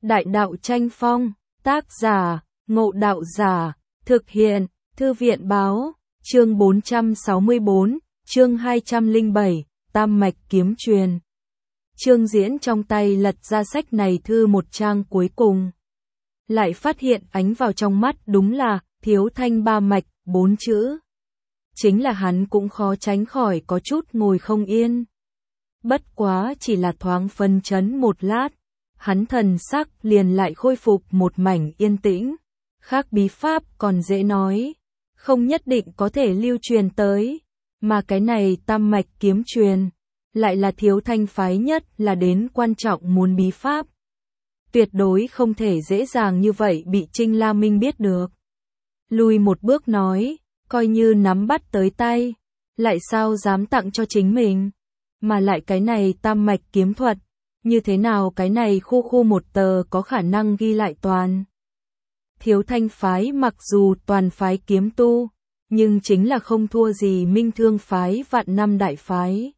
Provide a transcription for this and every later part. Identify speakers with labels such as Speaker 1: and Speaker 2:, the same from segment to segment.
Speaker 1: Đại đạo tranh phong, tác giả, Ngộ Đạo Giả, thực hiện, Thư viện báo, chương 464, chương 207, Tam Mạch Kiếm Truyền. Trương Diễn trong tay lật ra sách này thư một trang cuối cùng. Lại phát hiện ánh vào trong mắt đúng là, thiếu thanh ba mạch, 4 chữ. Chính là hắn cũng khó tránh khỏi có chút ngồi không yên. Bất quá chỉ là thoáng phân chấn một lát, hắn thần sắc liền lại khôi phục một mảnh yên tĩnh. Khác bí pháp còn dễ nói, không nhất định có thể lưu truyền tới, mà cái này tam mạch kiếm truyền, lại là thiếu thanh phái nhất là đến quan trọng muốn bí pháp. Tuyệt đối không thể dễ dàng như vậy bị Trinh La Minh biết được. Lùi một bước nói, coi như nắm bắt tới tay, lại sao dám tặng cho chính mình, mà lại cái này tam mạch kiếm thuật, như thế nào cái này khu một tờ có khả năng ghi lại toàn. Thiếu thanh phái mặc dù toàn phái kiếm tu, nhưng chính là không thua gì Minh Thương phái vạn năm đại phái.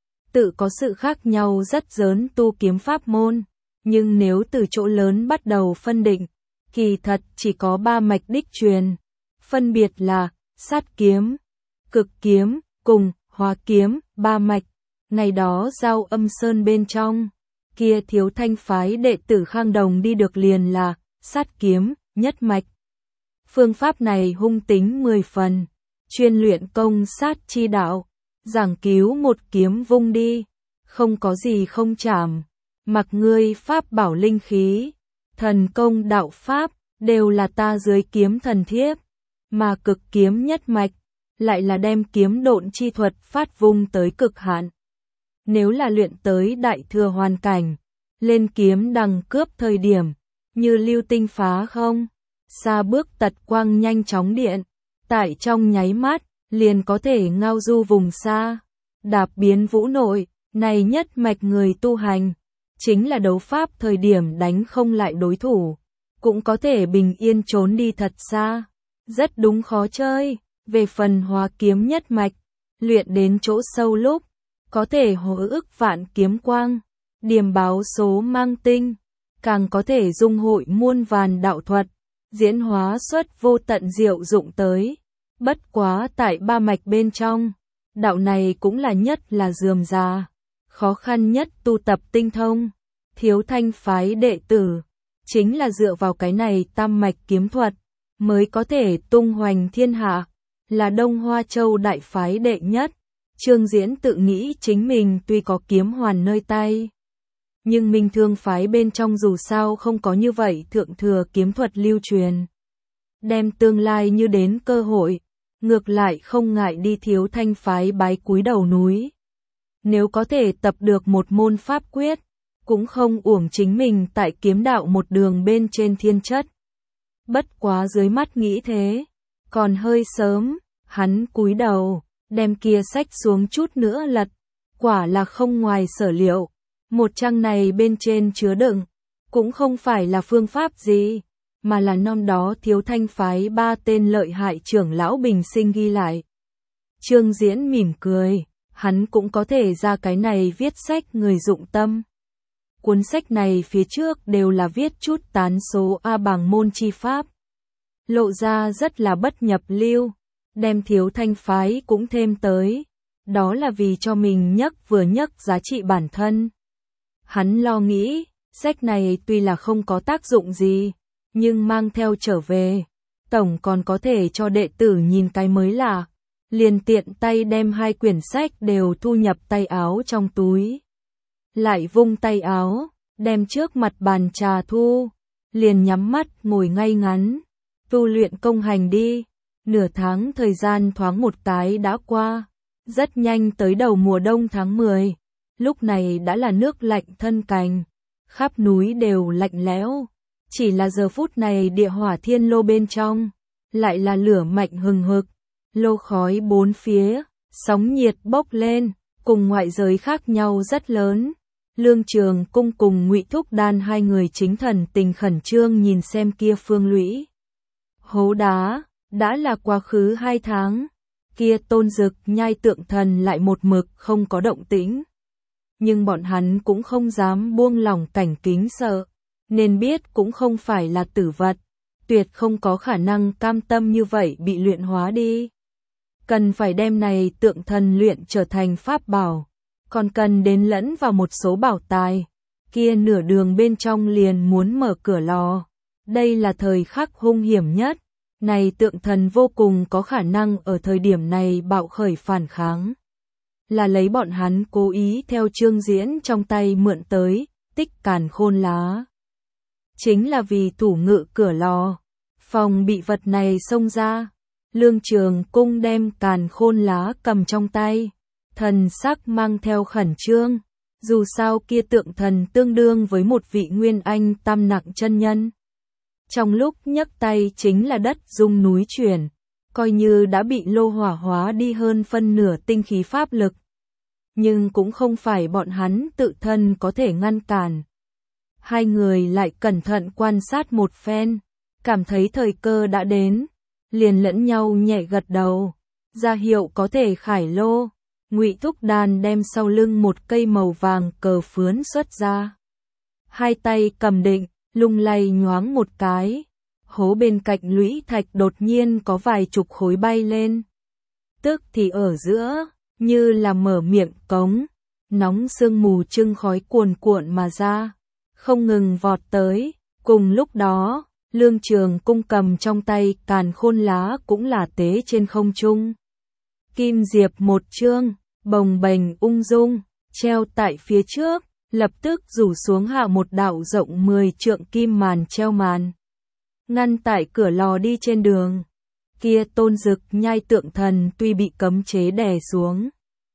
Speaker 1: Tự có sự khác nhau rất lớn tu kiếm pháp môn, nhưng nếu từ chỗ lớn bắt đầu phân định, kỳ thật chỉ có 3 mạch đích truyền, phân biệt là sát kiếm, cực kiếm, cùng hóa kiếm, 3 mạch. Ngày đó giao Âm Sơn bên trong, kia thiếu thanh phái đệ tử Khang Đồng đi được liền là sát kiếm, nhất mạch. Phương pháp này hung tính 10 phần, chuyên luyện công sát chi đạo, giảng cứu một kiếm vung đi, không có gì không chạm, mặc ngươi pháp bảo linh khí, thần công đạo pháp, đều là ta dưới kiếm thần thiếp, mà cực kiếm nhất mạch, lại là đem kiếm độn chi thuật phát vung tới cực hạn. Nếu là luyện tới đại thừa hoàn cảnh, lên kiếm đằng cướp thời điểm, như lưu tinh phá không, xa bước tật quang nhanh chóng điện, tại trong nháy mắt, liền có thể ngao du vùng xa, đạp biến vũ nội, này nhất mạch người tu hành, chính là đấu pháp thời điểm đánh không lại đối thủ, cũng có thể bình yên trốn đi thật xa, rất đúng khó chơi. Về phần hóa kiếm nhất mạch, luyện đến chỗ sâu lúc, có thể hồi ức vạn kiếm quang, điềm báo số mang tinh, càng có thể dung hội muôn vàn đạo thuật, diễn hóa xuất vô tận diệu dụng tới. Bất quá tại 3 mạch bên trong, đạo này cũng là nhất là rườm rà, khó khăn nhất tu tập tinh thông. Thiếu thanh phái đệ tử, chính là dựa vào cái này tam mạch kiếm thuật, mới có thể tung hoành thiên hạ, là Đông Hoa Châu đại phái đệ nhất. Trương Diễn tự nghĩ chính mình tuy có kiếm hoàn nơi tay, nhưng Minh Thương phái bên trong dù sao không có như vậy thượng thừa kiếm thuật lưu truyền. Đem tương lai như đến cơ hội, ngược lại không ngại đi thiếu thanh phái bái cúi đầu núi. Nếu có thể tập được một môn pháp quyết, cũng không uổng chính mình tại kiếm đạo một đường bên trên thiên chất. Bất quá dưới mắt nghĩ thế, còn hơi sớm, hắn cúi đầu, đem kia sách xuống chút nữa lật, quả là không ngoài sở liệu. Một trang này bên trên chứa đựng, cũng không phải là phương pháp gì, mà là năm đó thiếu thanh phái 3 tên lợi hại trưởng lão bình sinh ghi lại. Trương Diễn mỉm cười, hắn cũng có thể ra cái này viết sách người dụng tâm. Cuốn sách này phía trước đều là viết chút tán số A bảng môn chi pháp, lộ ra rất là bất nhập lưu, đem thiếu thanh phái cũng thêm tới, đó là vì cho mình vừa nhắc giá trị bản thân. Hắn lo nghĩ, sách này tuy là không có tác dụng gì, nhưng mang theo trở về, tổng còn có thể cho đệ tử nhìn cái mới lạ, liền tiện tay đem 2 quyển sách đều thu nhập tay áo trong túi. Lại vung tay áo, đem trước mặt bàn trà thu, liền nhắm mắt ngồi ngay ngắn, tu luyện công hành đi. Nửa tháng thời gian thoáng một cái đã qua, rất nhanh tới đầu mùa đông tháng 10, lúc này đã là nước lạnh thân cành, khắp núi đều lạnh lẽo, chỉ là giờ phút này địa hỏa thiên lô bên trong, lại là lửa mạnh hừng hực, lô khói bốn phía, sóng nhiệt bốc lên, cùng ngoại giới khác nhau rất lớn. Lương Trường Cung cùng Ngụy Thúc Đan 2 người chính thần tình khẩn trương nhìn xem kia phương lũy hố đá. Đã là quá khứ 2 tháng, kia Tôn Dực Nhai tượng thần lại một mực không có động tĩnh. Nhưng bọn hắn cũng không dám buông lỏng cảnh kính sợ, nên biết cũng không phải là tử vật, tuyệt không có khả năng cam tâm như vậy bị luyện hóa đi. Cần phải đem này tượng thần luyện trở thành pháp bảo, còn cần đến lẫn vào một số bảo tài. Kia nửa đường bên trong liền muốn mở cửa lò. Đây là thời khắc hung hiểm nhất. Này tượng thần vô cùng có khả năng ở thời điểm này bạo khởi phản kháng. Là lấy bọn hắn cố ý theo Trương Diễn trong tay mượn tới, tích càn khôn lá. Chính là vì thủ ngự cửa lò, phòng bị vật này xông ra. Lương Trường Cung đem càn khôn lá cầm trong tay, thần sắc mang theo khẩn trương. Dù sao kia tượng thần tương đương với một vị nguyên anh tam nặng chân nhân. Trong lúc nhấc tay chính là đất rung núi chuyển, coi như đã bị lô hỏa hóa đi hơn phân nửa tinh khí pháp lực. Nhưng cũng không phải bọn hắn tự thân có thể ngăn cản. Hai người lại cẩn thận quan sát một phen, cảm thấy thời cơ đã đến, liền lẫn nhau nhẹ gật đầu, ra hiệu có thể khải lô. Ngụy Thúc Đàn đem sau lưng một cây màu vàng cờ phướn xuất ra. Hai tay cầm định, lung lay nhoáng một cái. Hố bên cạnh lũy thạch đột nhiên có vài chục khối bay lên. Tức thì ở giữa, như là mở miệng cống, nóng sương mù trưng khói cuồn cuộn mà ra, không ngừng vọt tới. Cùng lúc đó, Lương Trường Cung cầm trong tay càn khôn lá cũng là tế trên không trung. Kim diệp một chương, bồng bềnh ung dung, treo tại phía trước, lập tức rủ xuống hạ một đạo rộng 10 trượng kim màn treo màn. Ngăn tại cửa lò đi trên đường. Kia Tôn Dực Nhai tượng thần tuy bị cấm chế đè xuống.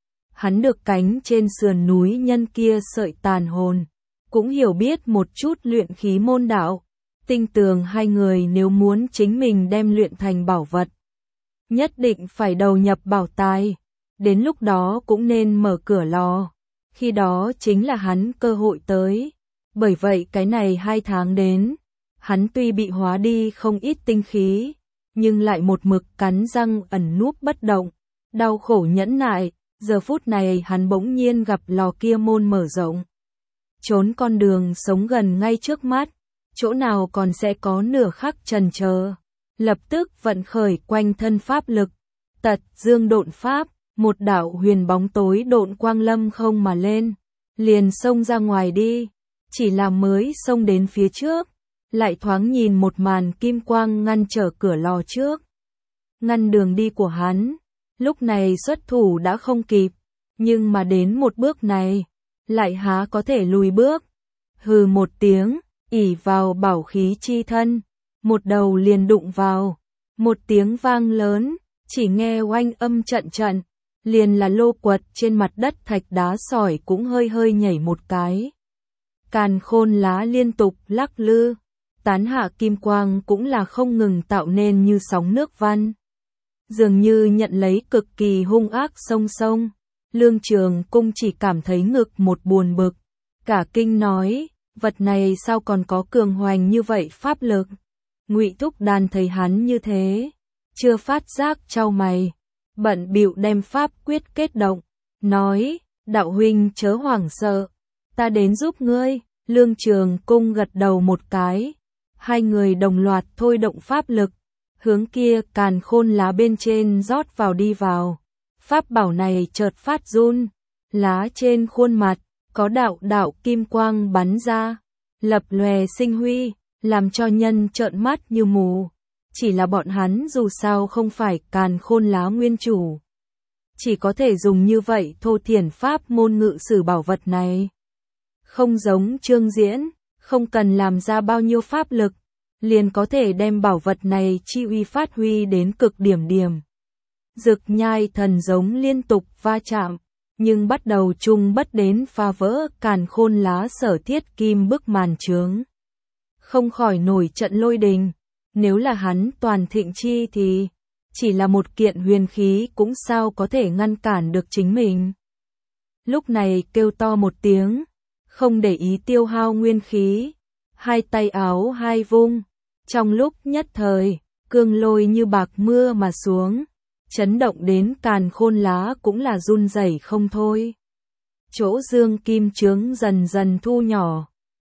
Speaker 1: Hắn được cánh trên sườn núi nhân kia sợi tàn hồn, cũng hiểu biết một chút luyện khí môn đạo. Tinh tường hai người nếu muốn chính mình đem luyện thành bảo vật, nhất định phải đầu nhập bảo tài, đến lúc đó cũng nên mở cửa lò, khi đó chính là hắn cơ hội tới. Bởi vậy cái này 2 tháng đến, hắn tuy bị hóa đi không ít tinh khí, nhưng lại một mực cắn răng ẩn núp bất động, đau khổ nhẫn nại. Giờ phút này hắn bỗng nhiên gặp lò kia môn mở rộng, trốn con đường sống gần ngay trước mắt, chỗ nào còn sẽ có nửa khắc chần chờ. Lập tức vận khởi quanh thân pháp lực, tật dương độn pháp, một đạo huyền bóng tối độn quang lâm không mà lên, liền xông ra ngoài đi. Chỉ là mới xông đến phía trước, lại thoáng nhìn một màn kim quang ngăn trở cửa lò trước, ngăn đường đi của hắn. Lúc này xuất thủ đã không kịp, nhưng mà đến một bước này, lại há có thể lùi bước. Hừ một tiếng, ỷ vào bảo khí chi thân, một đầu liền đụng vào, một tiếng vang lớn, chỉ nghe oanh âm trận trận, liền là lô quật trên mặt đất thạch đá sỏi cũng hơi hơi nhảy một cái. Càn khôn lá liên tục lắc lư, tán hạ kim quang cũng là không ngừng tạo nên như sóng nước văn. Dường như nhận lấy cực kỳ hung ác sông sông. Lương Trường Cung chỉ cảm thấy ngực một buồn bực, cả kinh nói, vật này sao còn có cường hoành như vậy pháp lực. Ngụy Thúc Đàn thấy hắn như thế, chưa phát giác chau mày, bận bịu đem pháp quyết kết động, nói, đạo huynh chớ hoảng sợ, ta đến giúp ngươi. Lương Trường Cung gật đầu một cái, hai người đồng loạt thôi động pháp lực, hướng kia càn khôn lá bên trên rót vào đi vào. Pháp bảo này chợt phát run, lá trên khuôn mặt, có đạo đạo kim quang bắn ra, lập lòe sinh huy, làm cho nhân trợn mắt như mù. Chỉ là bọn hắn dù sao không phải càn khôn lá nguyên chủ, chỉ có thể dùng như vậy thô thiển pháp môn ngự sử bảo vật này. Không giống Trương Diễn, không cần làm ra bao nhiêu pháp lực, liền có thể đem bảo vật này chi uy phát huy đến cực điểm. Dực Nhai thần giống liên tục va chạm, nhưng bắt đầu chung bất đến phá vỡ càn khôn lá sở thiết kim bức màn chướng. Không khỏi nổi trận lôi đình, nếu là hắn toàn thịnh chi thì chỉ là một kiện huyền khí cũng sao có thể ngăn cản được chính mình. Lúc này kêu to một tiếng, không để ý tiêu hao nguyên khí, hai tay áo hai vung, trong lúc nhất thời, cương lôi như bạc mưa mà xuống, chấn động đến càn khôn lá cũng là run rẩy không thôi. Chỗ dương kim chướng dần dần thu nhỏ,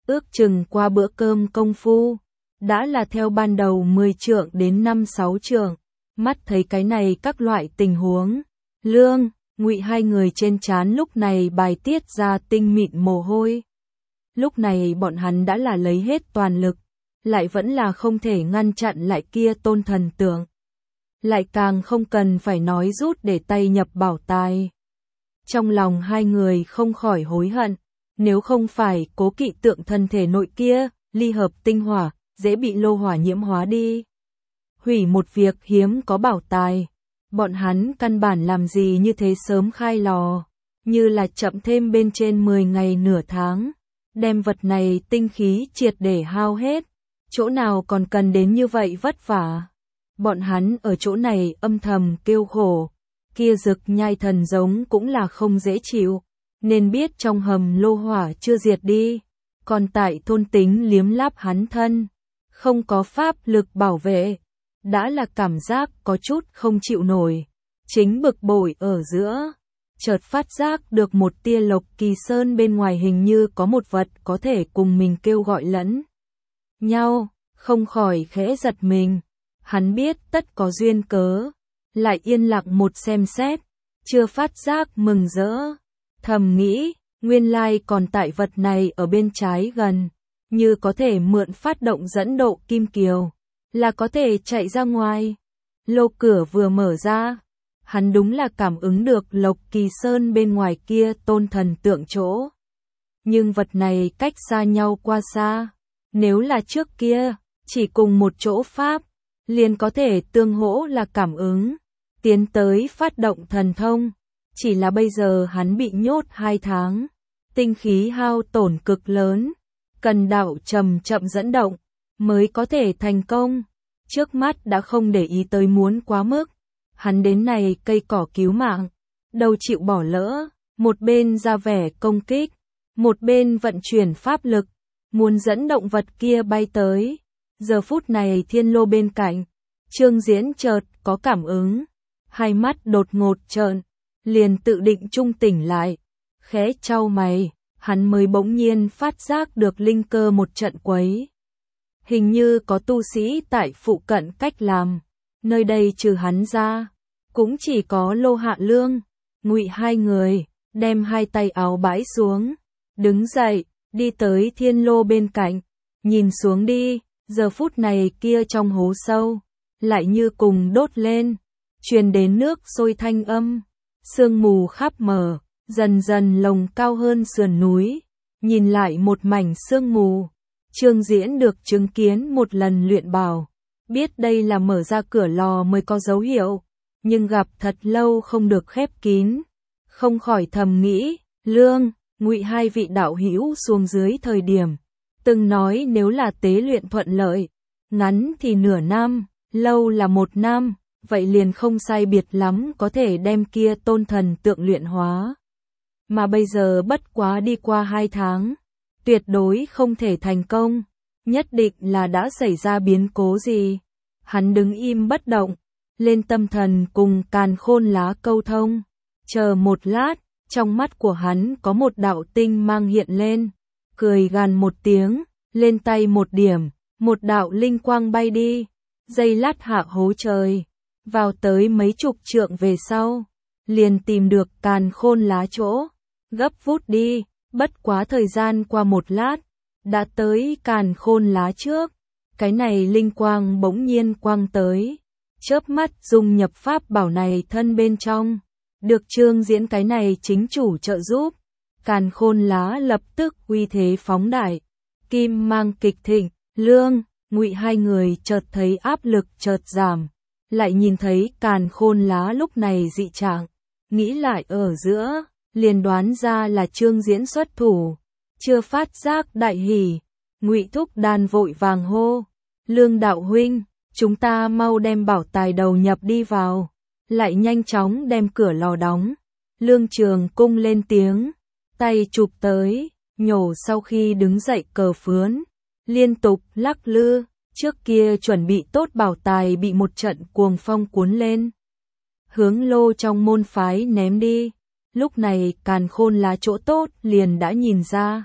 Speaker 1: Ước chừng qua bữa cơm công phu, đã là theo ban đầu 10 trượng đến 5-6 trượng, mắt thấy cái này các loại tình huống. Lương, Ngụy hai người trên trán lúc này bài tiết ra tinh mịn mồ hôi. Lúc này bọn hắn đã là lấy hết toàn lực, lại vẫn là không thể ngăn chặn lại kia tôn thần tượng. Lại càng không cần phải nói rút để tay nhập bảo tài. Trong lòng hai người không khỏi hối hận, nếu không phải cố kỵ tượng thân thể nội kia, ly hợp tinh hỏa, dễ bị lô hỏa nhiễm hóa đi. Hủy một việc hiếm có bảo tài, bọn hắn căn bản làm gì như thế sớm khai lò, như là chậm thêm bên trên 10 ngày nửa tháng, đem vật này tinh khí triệt để hao hết, chỗ nào còn cần đến như vậy vất vả. Bọn hắn ở chỗ này âm thầm kêu khổ, kia Dực Nhai thần giống cũng là không dễ chịu, nên biết trong hầm lô hỏa chưa diệt đi, còn tại thôn tính liếm láp hắn thân, không có pháp lực bảo vệ, đã là cảm giác có chút không chịu nổi, chính bực bội ở giữa, chợt phát giác được một tia Lộc Kỳ Sơn bên ngoài hình như có một vật có thể cùng mình kêu gọi lẫn nhau, không khỏi khẽ giật mình. Hắn biết tất có duyên cớ, lại yên lặng một xem xét, chưa phát giác mừng rỡ, thầm nghĩ, nguyên lai còn tại vật này ở bên trái gần, như có thể mượn phát động dẫn độ kim kiều, là có thể chạy ra ngoài. Lô cửa vừa mở ra, hắn đúng là cảm ứng được Lộc Kỳ Sơn bên ngoài kia tôn thần tượng chỗ. Nhưng vật này cách xa nhau qua xa, nếu là trước kia, chỉ cùng một chỗ pháp, liền có thể tương hỗ là cảm ứng, tiến tới phát động thần thông. Chỉ là bây giờ hắn bị nhốt 2 tháng, tinh khí hao tổn cực lớn, cần đạo chậm chậm dẫn động, mới có thể thành công. Trước mắt đã không để ý tới muốn quá mức, hắn đến này cây cỏ cứu mạng, đâu chịu bỏ lỡ, một bên ra vẻ công kích, một bên vận chuyển pháp lực, muốn dẫn động vật kia bay tới. Giờ phút này thiên lô bên cạnh, Trương Diễn chợt có cảm ứng, hai mắt đột ngột trợn, liền tự định trung tỉnh lại, khẽ chau mày, hắn mới bỗng nhiên phát giác được linh cơ một trận quấy. Hình như có tu sĩ tại phụ cận cách làm, nơi đây trừ hắn ra, cũng chỉ có Lô Hạ Lương, Ngụy hai người, đem hai tay áo bãi xuống, đứng dậy, đi tới thiên lô bên cạnh, nhìn xuống đi. Giờ phút này kia trong hố sâu, lại như cùng đốt lên, truyền đến nước sôi thanh âm, sương mù khắp mờ, dần dần lồng cao hơn sườn núi, nhìn lại một mảnh sương mù. Trương Diễn được chứng kiến một lần luyện bảo, biết đây là mở ra cửa lò mới có dấu hiệu, nhưng gặp thật lâu không được khép kín, không khỏi thầm nghĩ, Lương, Ngụy hai vị đạo hữu xuống dưới thời điểm từng nói nếu là tế luyện thuận lợi, ngắn thì nửa năm, lâu là 1 năm, vậy liền không sai biệt lắm có thể đem kia tôn thần tượng luyện hóa. Mà bây giờ bất quá đi qua 2 tháng, tuyệt đối không thể thành công, nhất định là đã xảy ra biến cố gì. Hắn đứng im bất động, lên tâm thần cùng Càn Khôn Lá câu thông, chờ một lát, trong mắt của hắn có một đạo tinh mang hiện lên. Cười gằn một tiếng, lên tay một điểm, một đạo linh quang bay đi, giây lát hạ hố trời, vào tới mấy chục trượng về sau, liền tìm được Càn Khôn Lá chỗ, gấp vút đi, bất quá thời gian qua một lát, đã tới Càn Khôn Lá trước, cái này linh quang bỗng nhiên quang tới, chớp mắt dung nhập pháp bảo này thân bên trong, được Trương Diễn cái này chính chủ trợ giúp. Càn Khôn Lá lập tức uy thế phóng đại, kim mang kịch thịnh, Lương, Ngụy hai người chợt thấy áp lực chợt giảm, lại nhìn thấy Càn Khôn Lá lúc này dị trạng, nghĩ lại ở giữa, liền đoán ra là Trương Diễn xuất thủ, chưa phát giác đại hỉ, Ngụy thúc đàn vội vàng hô, Lương đạo huynh, chúng ta mau đem bảo tài đầu nhập đi vào, lại nhanh chóng đem cửa lò đóng. Lương Trường cung lên tiếng, tay chụp tới, nhổ sau khi đứng dậy cờ phướn, liên tục lắc lư, trước kia chuẩn bị tốt bảo tài bị một trận cuồng phong cuốn lên, hướng lô trong môn phái ném đi. Lúc này Càn Khôn Lá chỗ tốt liền đã nhìn ra,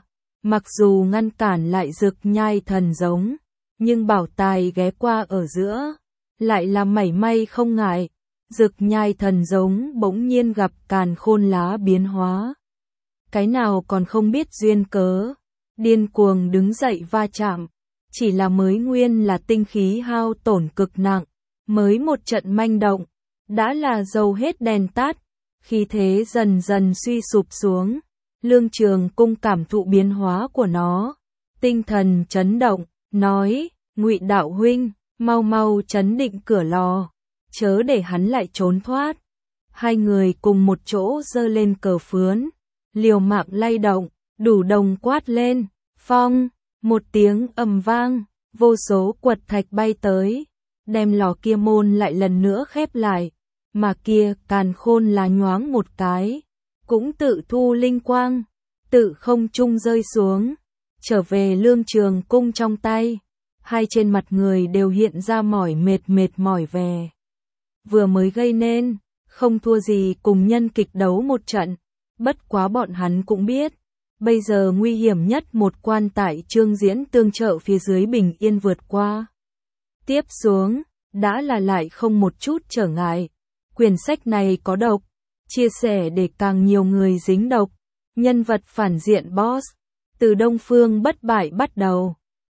Speaker 1: Mặc dù ngăn cản lại Dực Nhai Thần Giống, nhưng Bảo Tài ghé qua ở giữa, lại là mảy may không ngại. Dực Nhai Thần Giống bỗng nhiên gặp Càn Khôn Lá biến hóa. Cái nào còn không biết duyên cớ, điên cuồng đứng dậy va chạm. Chỉ là mới nguyên là tinh khí hao tổn cực nặng, mới một trận manh động, đã là dầu hết đèn tắt, khí thế dần dần suy sụp xuống. Lương Trường Cung cảm thụ biến hóa của nó, tinh thần chấn động, nói, Ngụy đạo huynh, mau mau trấn định cửa lò, chớ để hắn lại trốn thoát. Hai người cùng một chỗ giơ lên cờ phướn, liều mạng lay động, đủ đồng quát lên, phong, một tiếng ầm vang, vô số quật thạch bay tới, đem lò kia môn lại lần nữa khép lại, mà kia Càn Khôn Lá nhoáng một cái, cũng tự thu linh quang, tự không trung rơi xuống, trở về Lương Trường Cung trong tay. Hai trên mặt người đều hiện ra mỏi mệt về. Vừa mới gây nên, không thua gì cùng nhân kịch đấu một trận, bất quá bọn hắn cũng biết, bây giờ nguy hiểm nhất một quan tại Trương Diễn tương trợ phía dưới bình yên vượt qua. Tiếp xuống, đã là lại không một chút trở ngại. Quyển sách này có độc, chia sẻ để càng nhiều người dính độc. Nhân vật phản diện boss, từ Đông Phương Bất Bại bắt đầu.